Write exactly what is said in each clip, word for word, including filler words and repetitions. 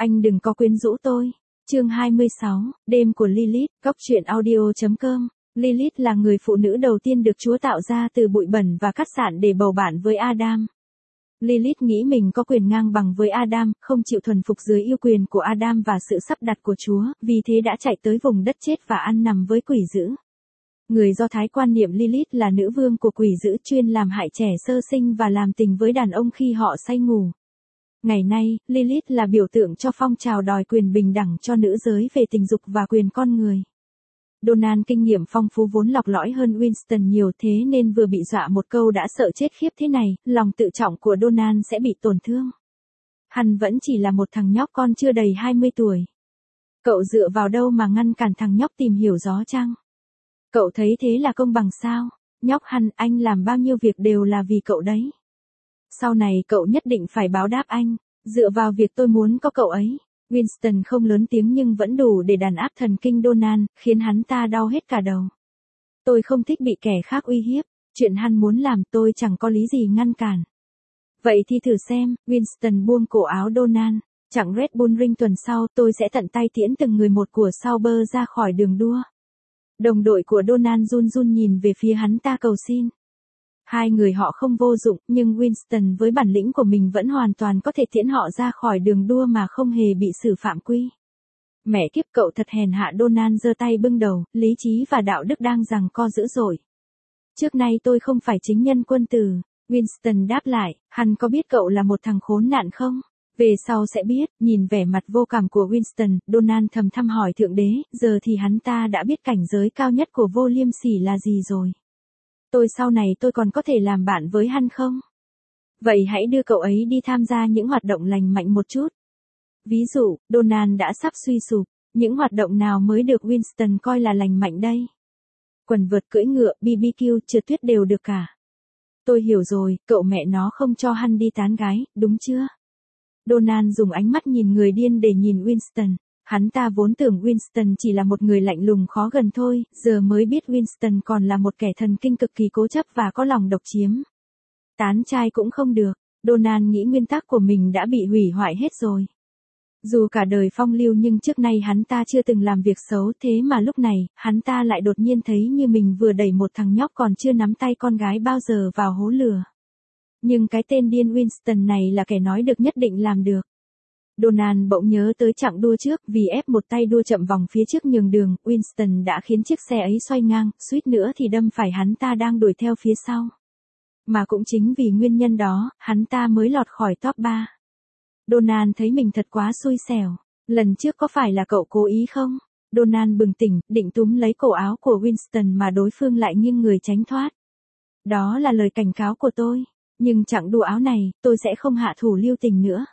Anh đừng có quyến rũ tôi. Chương hai mươi sáu, đêm của Lilith, góc truyện audio chấm com. Lilith là người phụ nữ đầu tiên được Chúa tạo ra từ bụi bẩn và cát sạn để bầu bạn với Adam. Lilith nghĩ mình có quyền ngang bằng với Adam, không chịu thuần phục dưới yêu quyền của Adam và sự sắp đặt của Chúa, vì thế đã chạy tới vùng đất chết và ăn nằm với quỷ dữ. Người Do Thái quan niệm Lilith là nữ vương của quỷ dữ chuyên làm hại trẻ sơ sinh và làm tình với đàn ông khi họ say ngủ. Ngày nay, Lilith là biểu tượng cho phong trào đòi quyền bình đẳng cho nữ giới về tình dục và quyền con người. Donald kinh nghiệm phong phú vốn lọc lõi hơn Winston nhiều, thế nên vừa bị dọa một câu đã sợ chết khiếp thế này, lòng tự trọng của Donald sẽ bị tổn thương. Hắn vẫn chỉ là một thằng nhóc con chưa đầy hai mươi tuổi. Cậu dựa vào đâu mà ngăn cản thằng nhóc tìm hiểu gió chăng? Cậu thấy thế là công bằng sao? Nhóc Hắn, anh làm bao nhiêu việc đều là vì cậu đấy. Sau này cậu nhất định phải báo đáp anh, dựa vào việc tôi muốn có cậu ấy. Winston không lớn tiếng nhưng vẫn đủ để đàn áp thần kinh Donald, khiến hắn ta đau hết cả đầu. Tôi không thích bị kẻ khác uy hiếp, chuyện hắn muốn làm tôi chẳng có lý gì ngăn cản. Vậy thì thử xem, Winston buông cổ áo Donald. Chặng Red Bull Ring tuần sau tôi sẽ tận tay tiễn từng người một của Sauber ra khỏi đường đua. Đồng đội của Donald run run nhìn về phía hắn ta cầu xin. Hai người họ không vô dụng, nhưng Winston với bản lĩnh của mình vẫn hoàn toàn có thể tiễn họ ra khỏi đường đua mà không hề bị xử phạm quy. Mẹ kiếp, cậu thật hèn hạ. Donald giơ tay bưng đầu, lý trí và đạo đức đang giằng co dữ dội. Trước nay tôi không phải chính nhân quân tử. Winston đáp lại, hắn có biết cậu là một thằng khốn nạn không? Về sau sẽ biết. Nhìn vẻ mặt vô cảm của Winston, Donald thầm thăm hỏi Thượng Đế, giờ thì hắn ta đã biết cảnh giới cao nhất của vô liêm sỉ là gì rồi. Tôi sau này tôi còn có thể làm bạn với hắn không? Vậy hãy đưa cậu ấy đi tham gia những hoạt động lành mạnh một chút. Ví dụ, Donald đã sắp suy sụp, những hoạt động nào mới được Winston coi là lành mạnh đây? Quần vợt, cưỡi ngựa, bê bê kiu, trượt tuyết đều được cả. Tôi hiểu rồi, cậu mẹ nó không cho hắn đi tán gái, đúng chưa? Donald dùng ánh mắt nhìn người điên để nhìn Winston. Hắn ta vốn tưởng Winston chỉ là một người lạnh lùng khó gần thôi, giờ mới biết Winston còn là một kẻ thần kinh cực kỳ cố chấp và có lòng độc chiếm. Tán trai cũng không được, Donald nghĩ nguyên tắc của mình đã bị hủy hoại hết rồi. Dù cả đời phong lưu nhưng trước nay hắn ta chưa từng làm việc xấu, thế mà lúc này, hắn ta lại đột nhiên thấy như mình vừa đẩy một thằng nhóc còn chưa nắm tay con gái bao giờ vào hố lửa. Nhưng cái tên điên Winston này là kẻ nói được nhất định làm được. Donald bỗng nhớ tới chặng đua trước, vì ép một tay đua chậm vòng phía trước nhường đường, Winston đã khiến chiếc xe ấy xoay ngang, suýt nữa thì đâm phải hắn ta đang đuổi theo phía sau. Mà cũng chính vì nguyên nhân đó, hắn ta mới lọt khỏi top ba. Donald thấy mình thật quá xui xẻo. Lần trước có phải là cậu cố ý không? Donald bừng tỉnh, định túm lấy cổ áo của Winston mà đối phương lại nghiêng người tránh thoát. Đó là lời cảnh cáo của tôi. Nhưng chặng đua áo này, tôi sẽ không hạ thủ lưu tình nữa.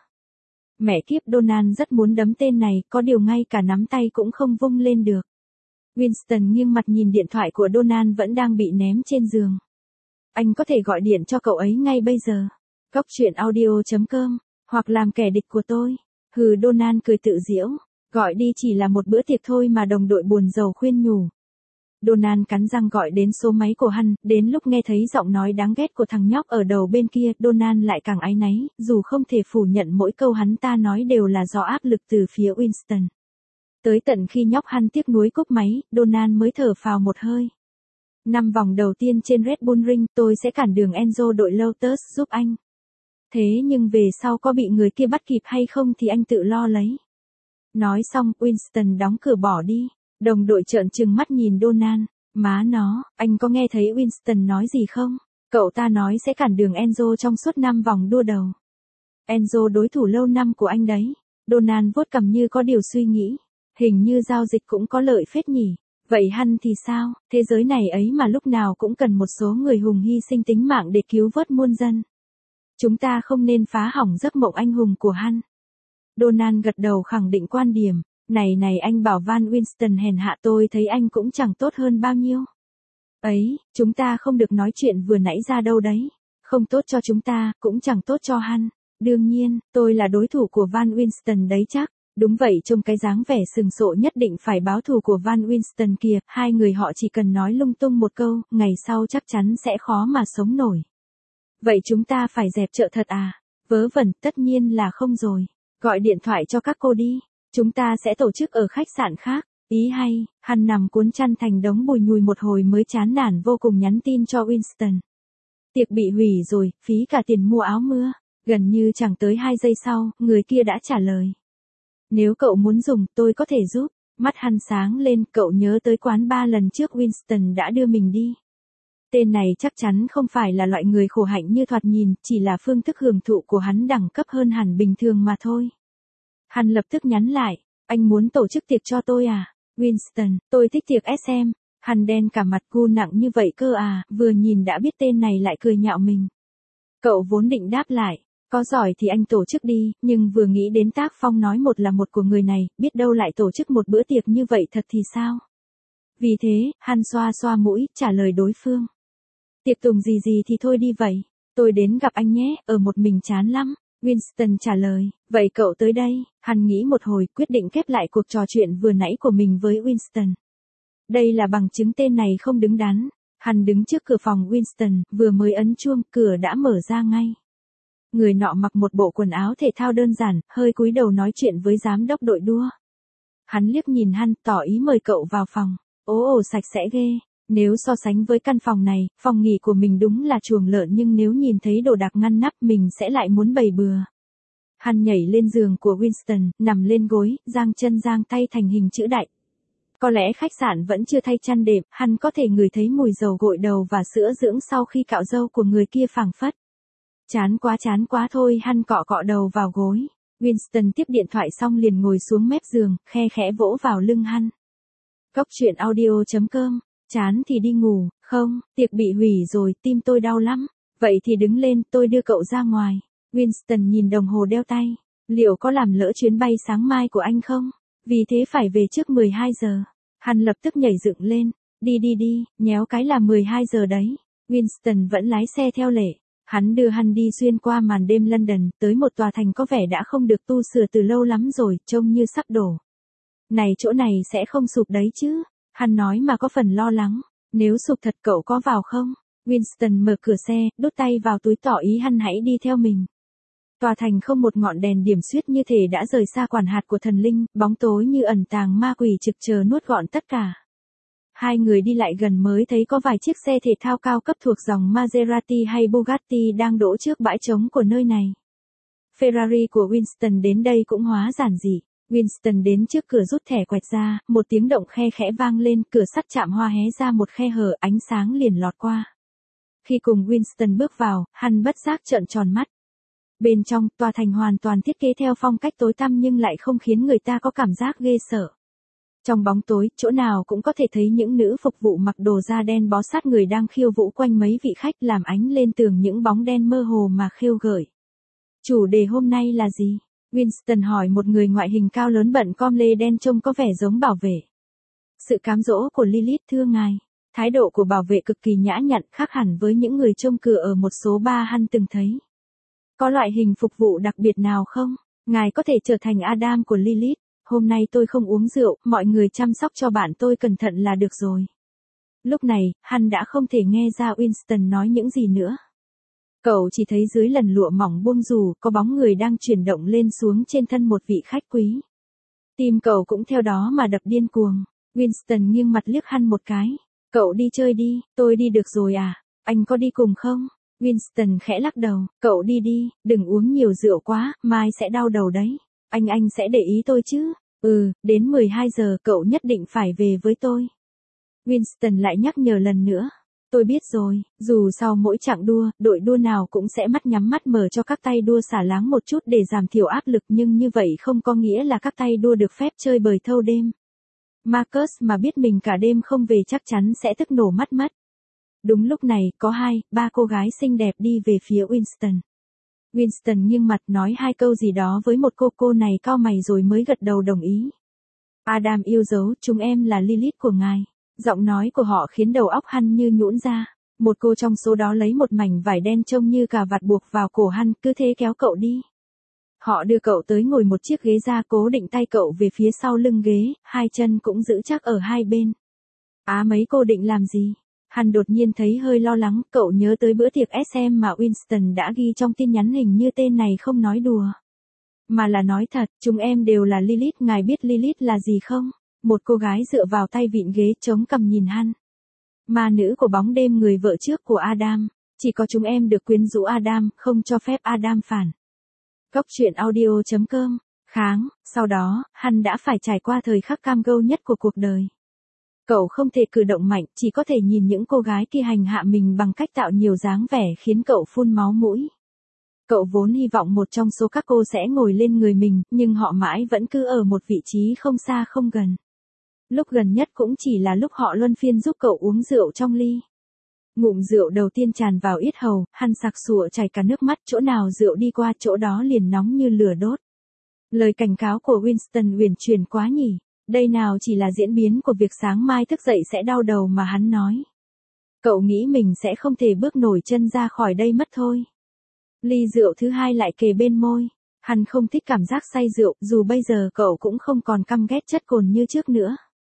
Mẹ kiếp, Donald rất muốn đấm tên này, có điều ngay cả nắm tay cũng không vung lên được. Winston nghiêng mặt nhìn điện thoại của Donald vẫn đang bị ném trên giường. Anh có thể gọi điện cho cậu ấy ngay bây giờ. Góc truyện audio chấm com, hoặc làm kẻ địch của tôi. Hừ, Donald cười tự giễu. Gọi đi chỉ là một bữa tiệc thôi mà, đồng đội buồn rầu khuyên nhủ. Donald cắn răng gọi đến số máy của hắn, đến lúc nghe thấy giọng nói đáng ghét của thằng nhóc ở đầu bên kia, Donald lại càng áy náy, dù không thể phủ nhận mỗi câu hắn ta nói đều là do áp lực từ phía Winston. Tới tận khi nhóc hắn tiếc nuối cúp máy, Donald mới thở phào một hơi. Năm vòng đầu tiên trên Red Bull Ring, tôi sẽ cản đường Enzo đội Lotus giúp anh. Thế nhưng về sau có bị người kia bắt kịp hay không thì anh tự lo lấy. Nói xong, Winston đóng cửa bỏ đi. Đồng đội trợn trừng mắt nhìn Donald. Má nó, anh có nghe thấy Winston nói gì không? Cậu ta nói sẽ cản đường Enzo trong suốt năm vòng đua đầu. Enzo đối thủ lâu năm của anh đấy. Donald vuốt cằm như có điều suy nghĩ. Hình như giao dịch cũng có lợi phết nhỉ. Vậy hắn thì sao? Thế giới này ấy mà lúc nào cũng cần một số người hùng hy sinh tính mạng để cứu vớt muôn dân. Chúng ta không nên phá hỏng giấc mộng anh hùng của hắn. Donald gật đầu khẳng định quan điểm. Này này, anh bảo Van Winston hèn hạ, tôi thấy anh cũng chẳng tốt hơn bao nhiêu. Ấy, chúng ta không được nói chuyện vừa nãy ra đâu đấy. Không tốt cho chúng ta, cũng chẳng tốt cho hắn. Đương nhiên, tôi là đối thủ của Van Winston đấy chắc. Đúng vậy, trông cái dáng vẻ sừng sộ nhất định phải báo thù của Van Winston kìa. Hai người họ chỉ cần nói lung tung một câu, ngày sau chắc chắn sẽ khó mà sống nổi. Vậy chúng ta phải dẹp chợ thật à? Vớ vẩn, tất nhiên là không rồi. Gọi điện thoại cho các cô đi. Chúng ta sẽ tổ chức ở khách sạn khác. Ý hay, hắn nằm cuốn chăn thành đống bùi nhùi một hồi mới chán nản vô cùng nhắn tin cho Winston. Tiệc bị hủy rồi, phí cả tiền mua áo mưa. Gần như chẳng tới hai giây sau, người kia đã trả lời. Nếu cậu muốn dùng, tôi có thể giúp. Mắt hắn sáng lên, cậu nhớ tới quán ba lần trước Winston đã đưa mình đi. Tên này chắc chắn không phải là loại người khổ hạnh như thoạt nhìn, chỉ là phương thức hưởng thụ của hắn đẳng cấp hơn hẳn bình thường mà thôi. Hắn lập tức nhắn lại, anh muốn tổ chức tiệc cho tôi à? Winston, tôi thích tiệc ét em. Hắn đen cả mặt, gu nặng như vậy cơ à, vừa nhìn đã biết tên này lại cười nhạo mình. Cậu vốn định đáp lại, có giỏi thì anh tổ chức đi, nhưng vừa nghĩ đến tác phong nói một là một của người này, biết đâu lại tổ chức một bữa tiệc như vậy thật thì sao? Vì thế, hắn xoa xoa mũi, trả lời đối phương. Tiệc tùng gì gì thì thôi đi vậy, tôi đến gặp anh nhé, ở một mình chán lắm. Winston trả lời, vậy cậu tới đây. Hắn nghĩ một hồi, quyết định khép lại cuộc trò chuyện vừa nãy của mình với Winston. Đây là bằng chứng tên này không đứng đắn. Hắn đứng trước cửa phòng Winston, vừa mới ấn chuông, cửa đã mở ra ngay. Người nọ mặc một bộ quần áo thể thao đơn giản, hơi cúi đầu nói chuyện với giám đốc đội đua. Hắn liếc nhìn hắn, tỏ ý mời cậu vào phòng. Ố ồ sạch sẽ ghê. Nếu so sánh với căn phòng này, phòng nghỉ của mình đúng là chuồng lợn, nhưng nếu nhìn thấy đồ đạc ngăn nắp mình sẽ lại muốn bày bừa. Hắn nhảy lên giường của Winston, nằm lên gối, giang chân giang tay thành hình chữ đại. Có lẽ khách sạn vẫn chưa thay chăn đệm, hắn có thể ngửi thấy mùi dầu gội đầu và sữa dưỡng sau khi cạo râu của người kia phảng phất. Chán quá chán quá thôi, hắn cọ cọ đầu vào gối. Winston tiếp điện thoại xong liền ngồi xuống mép giường, khe khẽ vỗ vào lưng hắn. Cốc truyện audio chấm com. Chán thì đi ngủ, không, tiệc bị hủy rồi, tim tôi đau lắm. Vậy thì đứng lên, tôi đưa cậu ra ngoài. Winston nhìn đồng hồ đeo tay. Liệu có làm lỡ chuyến bay sáng mai của anh không? Vì thế phải về trước mười hai giờ. Hắn lập tức nhảy dựng lên. Đi đi đi, nhéo cái là mười hai giờ đấy. Winston vẫn lái xe theo lệ. Hắn đưa hắn đi xuyên qua màn đêm London, tới một tòa thành có vẻ đã không được tu sửa từ lâu lắm rồi, trông như sắp đổ. Này chỗ này sẽ không sụp đấy chứ? Hắn nói mà có phần lo lắng. Nếu sụp thật cậu có vào không? Winston mở cửa xe, đút tay vào túi tỏ ý hắn hãy đi theo mình. Tòa thành không một ngọn đèn điểm xuyết như thể đã rời xa quản hạt của thần linh, bóng tối như ẩn tàng ma quỷ trực chờ nuốt gọn tất cả. Hai người đi lại gần mới thấy có vài chiếc xe thể thao cao cấp thuộc dòng Maserati hay Bugatti đang đỗ trước bãi trống của nơi này. Ferrari của Winston đến đây cũng hóa giản dị. Winston đến trước cửa rút thẻ quẹt ra, một tiếng động khe khẽ vang lên, cửa sắt chạm hoa hé ra một khe hở, ánh sáng liền lọt qua. Khi cùng Winston bước vào, hắn bất giác trợn tròn mắt. Bên trong, tòa thành hoàn toàn thiết kế theo phong cách tối tăm nhưng lại không khiến người ta có cảm giác ghê sợ. Trong bóng tối, chỗ nào cũng có thể thấy những nữ phục vụ mặc đồ da đen bó sát người đang khiêu vũ quanh mấy vị khách, làm ánh lên tường những bóng đen mơ hồ mà khêu gợi. Chủ đề hôm nay là gì? Winston hỏi một người ngoại hình cao lớn bận com lê đen trông có vẻ giống bảo vệ. Sự cám dỗ của Lilith thưa ngài. Thái độ của bảo vệ cực kỳ nhã nhặn, khác hẳn với những người trông cửa ở một số bar hắn từng thấy. Có loại hình phục vụ đặc biệt nào không? Ngài có thể trở thành Adam của Lilith. Hôm nay tôi không uống rượu, mọi người chăm sóc cho bạn tôi cẩn thận là được rồi. Lúc này, hắn đã không thể nghe ra Winston nói những gì nữa. Cậu chỉ thấy dưới lần lụa mỏng buông rủ, có bóng người đang chuyển động lên xuống trên thân một vị khách quý. Tim cậu cũng theo đó mà đập điên cuồng. Winston nghiêng mặt liếc hắn một cái. Cậu đi chơi đi, tôi đi được rồi à, anh có đi cùng không? Winston khẽ lắc đầu, cậu đi đi, đừng uống nhiều rượu quá, mai sẽ đau đầu đấy. Anh anh sẽ để ý tôi chứ? Ừ, đến mười hai giờ cậu nhất định phải về với tôi. Winston lại nhắc nhở lần nữa. Tôi biết rồi, dù sau mỗi chặng đua, đội đua nào cũng sẽ mắt nhắm mắt mở cho các tay đua xả láng một chút để giảm thiểu áp lực, nhưng như vậy không có nghĩa là các tay đua được phép chơi bời thâu đêm. Marcus mà biết mình cả đêm không về chắc chắn sẽ tức nổ mắt mất. Đúng lúc này, có hai, ba cô gái xinh đẹp đi về phía Winston. Winston nghiêng mặt nói hai câu gì đó với một cô, cô này cau mày rồi mới gật đầu đồng ý. Adam yêu dấu, chúng em là Lilith của ngài. Giọng nói của họ khiến đầu óc hắn như nhũn ra. Một cô trong số đó lấy một mảnh vải đen trông như cà vạt buộc vào cổ hắn, cứ thế kéo cậu đi. Họ đưa cậu tới ngồi một chiếc ghế ra, cố định tay cậu về phía sau lưng ghế, hai chân cũng giữ chắc ở hai bên. Á mấy cô định làm gì? Hắn đột nhiên thấy hơi lo lắng, cậu nhớ tới bữa tiệc ét em mà Winston đã ghi trong tin nhắn, hình như tên này không nói đùa. Mà là nói thật, chúng em đều là Lilith, ngài biết Lilith là gì không? Một cô gái dựa vào tay vịn ghế chống cằm nhìn hắn. Ma nữ của bóng đêm, người vợ trước của Adam. Chỉ có chúng em được quyến rũ Adam, không cho phép Adam phản. Góc truyện audio chấm com. Kháng, sau đó, hắn đã phải trải qua thời khắc cam go nhất của cuộc đời. Cậu không thể cử động mạnh, chỉ có thể nhìn những cô gái kia hành hạ mình bằng cách tạo nhiều dáng vẻ khiến cậu phun máu mũi. Cậu vốn hy vọng một trong số các cô sẽ ngồi lên người mình, nhưng họ mãi vẫn cứ ở một vị trí không xa không gần. Lúc gần nhất cũng chỉ là lúc họ luân phiên giúp cậu uống rượu trong ly. Ngụm rượu đầu tiên tràn vào yết hầu, hắn sặc sụa chảy cả nước mắt, chỗ nào rượu đi qua chỗ đó liền nóng như lửa đốt. Lời cảnh cáo của Winston uyển chuyển quá nhỉ, đây nào chỉ là diễn biến của việc sáng mai thức dậy sẽ đau đầu mà hắn nói. Cậu nghĩ mình sẽ không thể bước nổi chân ra khỏi đây mất thôi. Ly rượu thứ hai lại kề bên môi. Hắn không thích cảm giác say rượu, dù bây giờ cậu cũng không còn căm ghét chất cồn như trước nữa.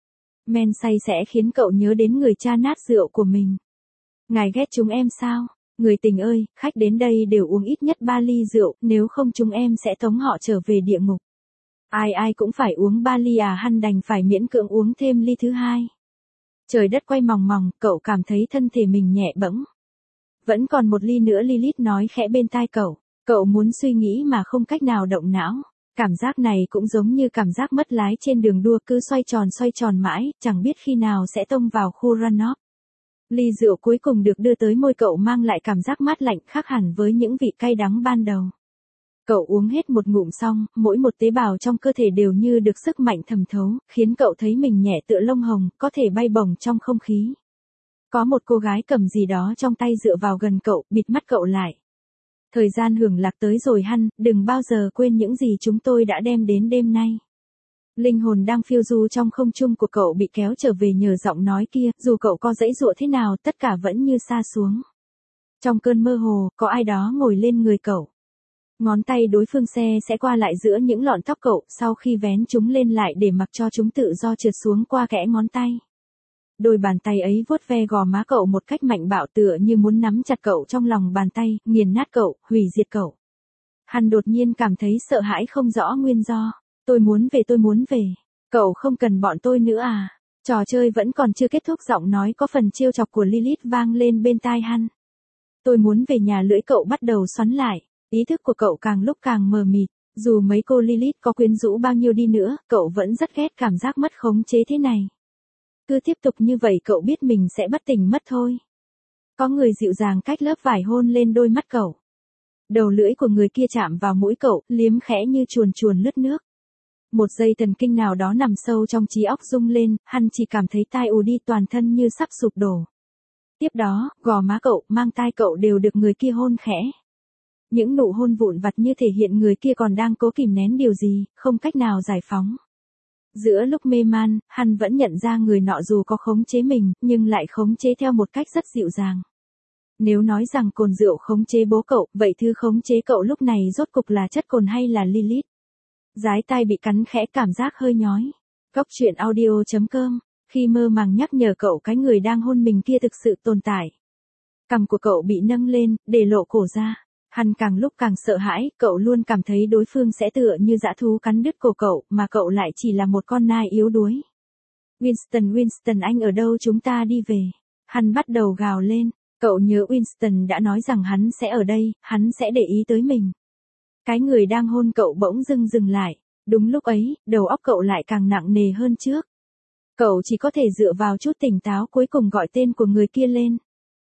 Men say sẽ khiến cậu nhớ đến người cha nát rượu của mình. Ngài ghét chúng em sao? Người tình ơi, khách đến đây đều uống ít nhất ba ly rượu, nếu không chúng em sẽ tống họ trở về địa ngục. Ai ai cũng phải uống ba ly à, hắn đành phải miễn cưỡng uống thêm ly thứ hai. Trời đất quay mòng mòng, cậu cảm thấy thân thể mình nhẹ bẫng. Vẫn còn một ly nữa, Lilith nói khẽ bên tai cậu. Cậu muốn suy nghĩ mà không cách nào động não. Cảm giác này cũng giống như cảm giác mất lái trên đường đua, cứ xoay tròn xoay tròn mãi, chẳng biết khi nào sẽ tông vào khu runoff. Ly rượu cuối cùng được đưa tới môi cậu mang lại cảm giác mát lạnh khác hẳn với những vị cay đắng ban đầu. Cậu uống hết một ngụm xong, mỗi một tế bào trong cơ thể đều như được sức mạnh thẩm thấu, khiến cậu thấy mình nhẹ tựa lông hồng, có thể bay bổng trong không khí. Có một cô gái cầm gì đó trong tay dựa vào gần cậu, bịt mắt cậu lại. Thời gian hưởng lạc tới rồi hắn, đừng bao giờ quên những gì chúng tôi đã đem đến đêm nay. Linh hồn đang phiêu du trong không trung của cậu bị kéo trở về nhờ giọng nói kia, dù cậu có giãy giụa thế nào tất cả vẫn như sa xuống. Trong cơn mơ hồ, có ai đó ngồi lên người cậu. Ngón tay đối phương xe sẽ qua lại giữa những lọn tóc cậu, sau khi vén chúng lên lại để mặc cho chúng tự do trượt xuống qua kẽ ngón tay. Đôi bàn tay ấy vuốt ve gò má cậu một cách mạnh bạo, tựa như muốn nắm chặt cậu trong lòng bàn tay, nghiền nát cậu, hủy diệt cậu. Hắn đột nhiên cảm thấy sợ hãi không rõ nguyên do. Tôi muốn về, tôi muốn về. Cậu không cần bọn tôi nữa à? Trò chơi vẫn còn chưa kết thúc, giọng nói có phần trêu chọc của Lilith vang lên bên tai hắn. Tôi muốn về nhà, lưỡi cậu bắt đầu xoắn lại. Ý thức của cậu càng lúc càng mờ mịt. Dù mấy cô Lilith có quyến rũ bao nhiêu đi nữa, cậu vẫn rất ghét cảm giác mất khống chế thế này. Cứ tiếp tục như vậy cậu biết mình sẽ bất tỉnh mất thôi. Có người dịu dàng cách lớp vải hôn lên đôi mắt cậu. Đầu lưỡi của người kia chạm vào mũi cậu, liếm khẽ như chuồn chuồn lướt nước. Một dây thần kinh nào đó nằm sâu trong trí óc rung lên, hắn chỉ cảm thấy tai ù đi, toàn thân như sắp sụp đổ. Tiếp đó, gò má cậu, mang tai cậu đều được người kia hôn khẽ. Những nụ hôn vụn vặt như thể hiện người kia còn đang cố kìm nén điều gì, không cách nào giải phóng. Giữa lúc mê man, hắn vẫn nhận ra người nọ dù có khống chế mình, nhưng lại khống chế theo một cách rất dịu dàng. Nếu nói rằng cồn rượu khống chế bố cậu, vậy thứ khống chế cậu lúc này rốt cục là chất cồn hay là Lilith? Dái tai bị cắn khẽ, cảm giác hơi nhói. Góc truyện audio chấm com. Khi mơ màng nhắc nhở cậu cái người đang hôn mình kia thực sự tồn tại. Cằm của cậu bị nâng lên, để lộ cổ ra. Hắn càng lúc càng sợ hãi, cậu luôn cảm thấy đối phương sẽ tựa như dã thú cắn đứt cổ cậu, mà cậu lại chỉ là một con nai yếu đuối. Winston, Winston anh ở đâu, chúng ta đi về. Hắn bắt đầu gào lên, cậu nhớ Winston đã nói rằng hắn sẽ ở đây, hắn sẽ để ý tới mình. Cái người đang hôn cậu bỗng dưng dừng lại, đúng lúc ấy, đầu óc cậu lại càng nặng nề hơn trước. Cậu chỉ có thể dựa vào chút tỉnh táo cuối cùng gọi tên của người kia lên.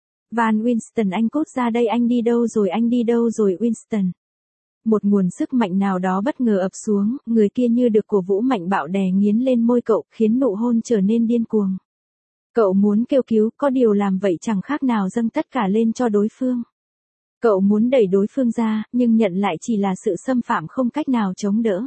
Van Winston, anh cút ra đây, anh đi đâu rồi, anh đi đâu rồi Winston. Một nguồn sức mạnh nào đó bất ngờ ập xuống, người kia như được cổ vũ mạnh bạo đè nghiến lên môi cậu, khiến nụ hôn trở nên điên cuồng. Cậu muốn kêu cứu, có điều làm vậy chẳng khác nào dâng tất cả lên cho đối phương. Cậu muốn đẩy đối phương ra, nhưng nhận lại chỉ là sự xâm phạm không cách nào chống đỡ.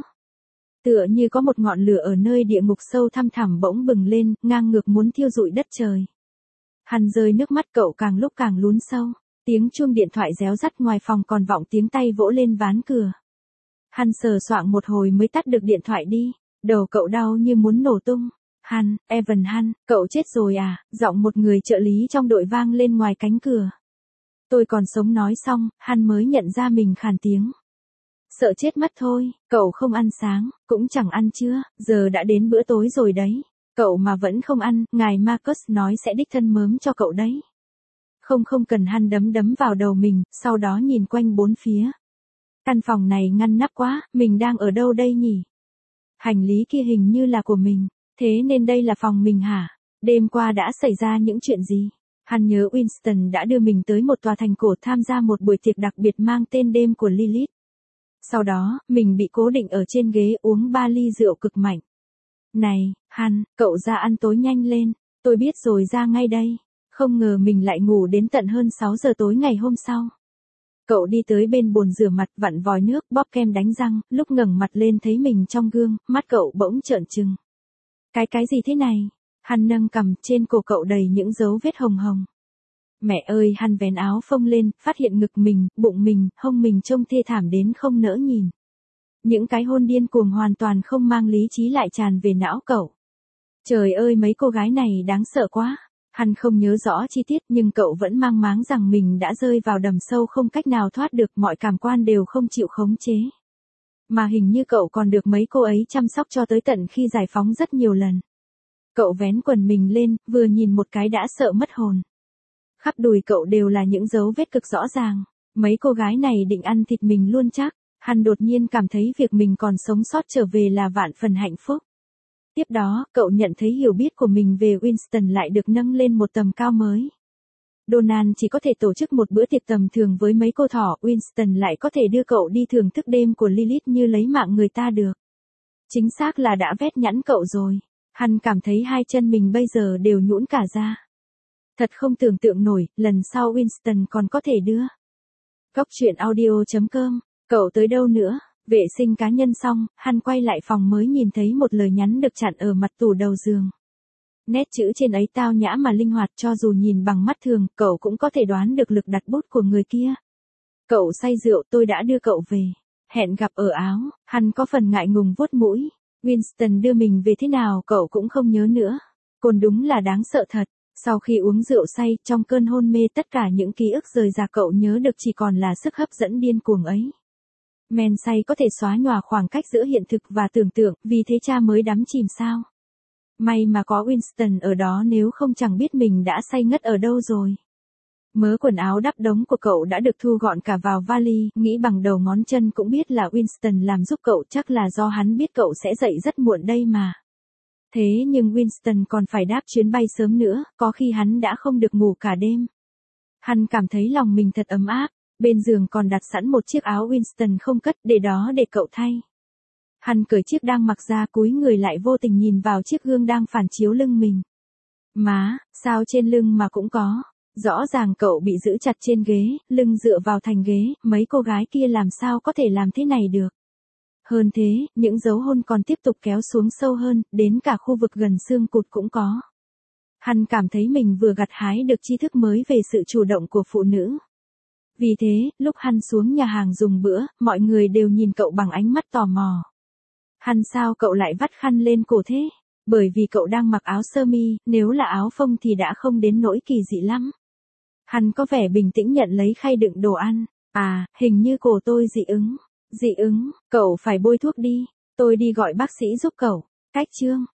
Tựa như có một ngọn lửa ở nơi địa ngục sâu thăm thẳm bỗng bừng lên, ngang ngược muốn thiêu rụi đất trời. Hắn rơi nước mắt, cậu càng lúc càng lún sâu. Tiếng chuông điện thoại réo rắt ngoài phòng, còn vọng tiếng tay vỗ lên ván cửa. Hắn sờ soạng một hồi mới tắt được điện thoại đi. Đầu cậu đau như muốn nổ tung. Hắn, Evan hắn, cậu chết rồi à? Giọng một người trợ lý trong đội vang lên ngoài cánh cửa. Tôi còn sống, nói xong, hắn mới nhận ra mình khàn tiếng. Sợ chết mất thôi, cậu không ăn sáng, cũng chẳng ăn trưa, giờ đã đến bữa tối rồi đấy. Cậu mà vẫn không ăn, ngài Marcus nói sẽ đích thân mớm cho cậu đấy. Không không cần. Hắn đấm đấm vào đầu mình, sau đó nhìn quanh bốn phía. Căn phòng này ngăn nắp quá, mình đang ở đâu đây nhỉ? Hành lý kia hình như là của mình, thế nên đây là phòng mình hả? Đêm qua đã xảy ra những chuyện gì? Hắn nhớ Winston đã đưa mình tới một tòa thành cổ tham gia một buổi tiệc đặc biệt mang tên đêm của Lilith. Sau đó, mình bị cố định ở trên ghế uống ba ly rượu cực mạnh. Này, Han, cậu ra ăn tối nhanh lên, tôi biết rồi ra ngay đây. Không ngờ mình lại ngủ đến tận hơn sáu giờ tối ngày hôm sau. Cậu đi tới bên bồn rửa mặt, vặn vòi nước, bóp kem đánh răng, lúc ngẩng mặt lên thấy mình trong gương, mắt cậu bỗng trợn trừng. Cái cái gì thế này? Han nâng cằm, trên cổ cậu đầy những dấu vết hồng hồng. Mẹ ơi, Han vén áo phông lên, phát hiện ngực mình, bụng mình, hông mình trông thê thảm đến không nỡ nhìn. Những cái hôn điên cuồng hoàn toàn không mang lý trí lại tràn về não cậu. Trời ơi, mấy cô gái này đáng sợ quá. Han không nhớ rõ chi tiết nhưng cậu vẫn mang máng rằng mình đã rơi vào đầm sâu không cách nào thoát được, mọi cảm quan đều không chịu khống chế. Mà hình như cậu còn được mấy cô ấy chăm sóc cho tới tận khi giải phóng rất nhiều lần. Cậu vén quần mình lên, vừa nhìn một cái đã sợ mất hồn. Khắp đùi cậu đều là những dấu vết cực rõ ràng. Mấy cô gái này định ăn thịt mình luôn chắc. Han đột nhiên cảm thấy việc mình còn sống sót trở về là vạn phần hạnh phúc. Tiếp đó, cậu nhận thấy hiểu biết của mình về Winston lại được nâng lên một tầm cao mới. Donald chỉ có thể tổ chức một bữa tiệc tầm thường với mấy cô thỏ, Winston lại có thể đưa cậu đi thưởng thức đêm của Lilith như lấy mạng người ta được. Chính xác là đã vét nhẵn cậu rồi. Han cảm thấy hai chân mình bây giờ đều nhũn cả ra. Thật không tưởng tượng nổi, lần sau Winston còn có thể đưa. Góc truyện audio chấm com, cậu tới đâu nữa? Vệ sinh cá nhân xong, Han quay lại phòng mới nhìn thấy một lời nhắn được chặn ở mặt tủ đầu giường. Nét chữ trên ấy tao nhã mà linh hoạt, cho dù nhìn bằng mắt thường, cậu cũng có thể đoán được lực đặt bút của người kia. Cậu say rượu, tôi đã đưa cậu về. Hẹn gặp ở Áo. Han có phần ngại ngùng vuốt mũi. Winston đưa mình về thế nào cậu cũng không nhớ nữa. Cồn đúng là đáng sợ thật. Sau khi uống rượu say, trong cơn hôn mê tất cả những ký ức rời rạc cậu nhớ được chỉ còn là sức hấp dẫn điên cuồng ấy. Men say có thể xóa nhòa khoảng cách giữa hiện thực và tưởng tượng, vì thế cha mới đắm chìm sao. May mà có Winston ở đó, nếu không chẳng biết mình đã say ngất ở đâu rồi. Mớ quần áo đắp đống của cậu đã được thu gọn cả vào vali, nghĩ bằng đầu ngón chân cũng biết là Winston làm giúp cậu, chắc là do hắn biết cậu sẽ dậy rất muộn đây mà. Thế nhưng Winston còn phải đáp chuyến bay sớm nữa, có khi hắn đã không được ngủ cả đêm. Han cảm thấy lòng mình thật ấm áp, bên giường còn đặt sẵn một chiếc áo Winston không cất, để đó để cậu thay. Han cởi chiếc đang mặc ra, cúi người lại vô tình nhìn vào chiếc gương đang phản chiếu lưng mình. Má, sao trên lưng mà cũng có. Rõ ràng cậu bị giữ chặt trên ghế, lưng dựa vào thành ghế, mấy cô gái kia làm sao có thể làm thế này được. Hơn thế, những dấu hôn còn tiếp tục kéo xuống sâu hơn, đến cả khu vực gần xương cụt cũng có. Han cảm thấy mình vừa gặt hái được tri thức mới về sự chủ động của phụ nữ. Vì thế, lúc Han xuống nhà hàng dùng bữa, mọi người đều nhìn cậu bằng ánh mắt tò mò. Han, sao cậu lại vắt khăn lên cổ thế? Bởi vì cậu đang mặc áo sơ mi, nếu là áo phông thì đã không đến nỗi kỳ dị lắm. Han có vẻ bình tĩnh nhận lấy khay đựng đồ ăn. À, hình như cổ tôi dị ứng. Dị ứng, cậu phải bôi thuốc đi. Tôi đi gọi bác sĩ giúp cậu. Cách chương.